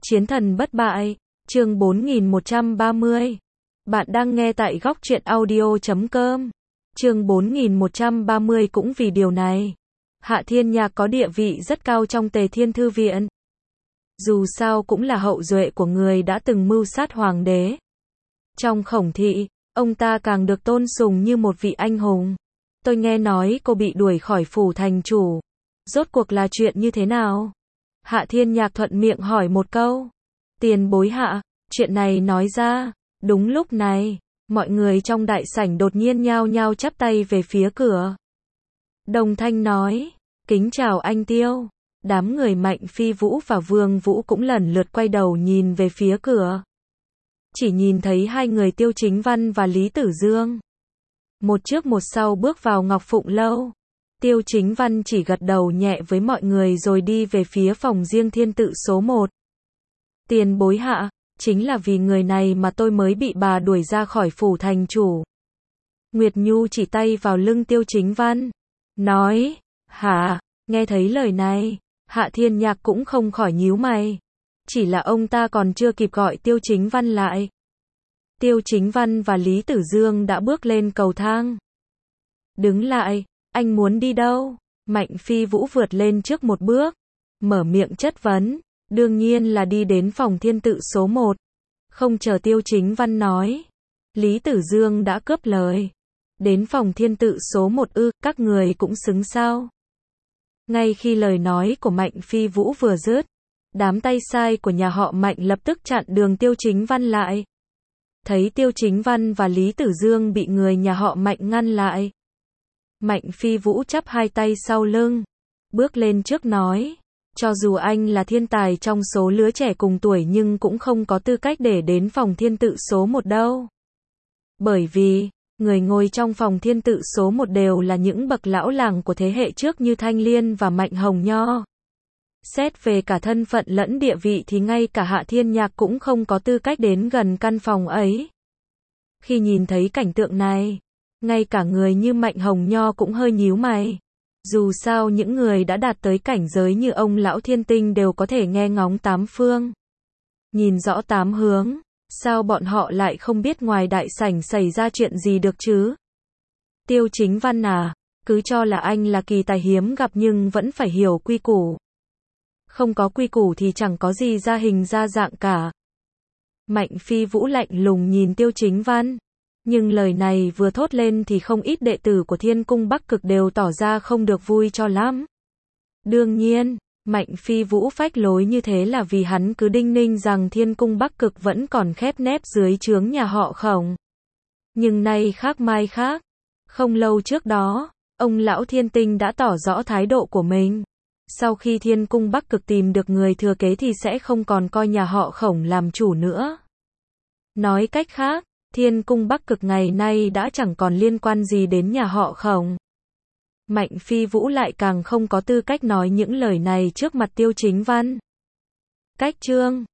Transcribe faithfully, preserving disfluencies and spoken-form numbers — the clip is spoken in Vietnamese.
Chiến thần bất bại, chương bốn nghìn một trăm ba mươi. Bạn đang nghe tại góc truyện audio chấm com. Chương bốn nghìn một trăm ba mươi cũng vì điều này. Hạ Thiên Nhạc có địa vị rất cao trong Tề Thiên Thư Viện. Dù sao cũng là hậu duệ của người đã từng mưu sát hoàng đế. Trong Khổng thị, ông ta càng được tôn sùng như một vị anh hùng. Tôi nghe nói cô bị đuổi khỏi phủ thành chủ. Rốt cuộc là chuyện như thế nào? Hạ Thiên Nhạc thuận miệng hỏi một câu. Tiền bối Hạ, chuyện này nói ra. Đúng lúc này, mọi người trong đại sảnh đột nhiên nhao nhao chắp tay về phía cửa. Đồng thanh nói, kính chào anh Tiêu. Đám người Mạnh Phi Vũ và Vương Vũ cũng lần lượt quay đầu nhìn về phía cửa. Chỉ nhìn thấy hai người Tiêu Chính Văn và Lý Tử Dương. Một trước một sau bước vào Ngọc Phụng Lâu. Tiêu Chính Văn chỉ gật đầu nhẹ với mọi người rồi đi về phía phòng riêng thiên tự số một. Tiền bối Hạ, chính là vì người này mà tôi mới bị bà đuổi ra khỏi phủ thành chủ. Nguyệt Nhu chỉ tay vào lưng Tiêu Chính Văn. Nói, hả, nghe thấy lời này, Hạ Thiên Nhạc cũng không khỏi nhíu mày. Chỉ là ông ta còn chưa kịp gọi Tiêu Chính Văn lại. Tiêu Chính Văn và Lý Tử Dương đã bước lên cầu thang. Đứng lại, anh muốn đi đâu? Mạnh Phi Vũ vượt lên trước một bước, mở miệng chất vấn, đương nhiên là đi đến phòng thiên tự số một. Không chờ Tiêu Chính Văn nói, Lý Tử Dương đã cướp lời. Đến phòng thiên tự số một ư, các người cũng xứng sao? Ngay khi lời nói của Mạnh Phi Vũ vừa dứt, đám tay sai của nhà họ Mạnh lập tức chặn đường Tiêu Chính Văn lại. Thấy Tiêu Chính Văn và Lý Tử Dương bị người nhà họ Mạnh ngăn lại. Mạnh Phi Vũ chắp hai tay sau lưng, bước lên trước nói, cho dù anh là thiên tài trong số lứa trẻ cùng tuổi nhưng cũng không có tư cách để đến phòng thiên tự số một đâu. Bởi vì, người ngồi trong phòng thiên tự số một đều là những bậc lão làng của thế hệ trước như Thanh Liên và Mạnh Hồng Nho. Xét về cả thân phận lẫn địa vị thì ngay cả Hạ Thiên Nhạc cũng không có tư cách đến gần căn phòng ấy. Khi nhìn thấy cảnh tượng này, ngay cả người như Mạnh Hồng Nho cũng hơi nhíu mày. Dù sao những người đã đạt tới cảnh giới như ông lão thiên tinh đều có thể nghe ngóng tám phương, nhìn rõ tám hướng, sao bọn họ lại không biết ngoài đại sảnh xảy ra chuyện gì được chứ? Tiêu Chính Văn à, cứ cho là anh là kỳ tài hiếm gặp nhưng vẫn phải hiểu quy củ. Không có quy củ thì chẳng có gì ra hình ra dạng cả. Mạnh Phi Vũ lạnh lùng nhìn Tiêu Chính Văn. Nhưng lời này vừa thốt lên thì không ít đệ tử của Thiên Cung Bắc Cực đều tỏ ra không được vui cho lắm. Đương nhiên, Mạnh Phi Vũ phách lối như thế là vì hắn cứ đinh ninh rằng Thiên Cung Bắc Cực vẫn còn khép nép dưới trướng nhà họ Khổng. Nhưng nay khác mai khác. Không lâu trước đó, ông lão Thiên Tinh đã tỏ rõ thái độ của mình. Sau khi Thiên Cung Bắc Cực tìm được người thừa kế thì sẽ không còn coi nhà họ Khổng làm chủ nữa. Nói cách khác, Thiên Cung Bắc Cực ngày nay đã chẳng còn liên quan gì đến nhà họ Khổng. Mạnh Phi Vũ lại càng không có tư cách nói những lời này trước mặt Tiêu Chính Văn. Cách chương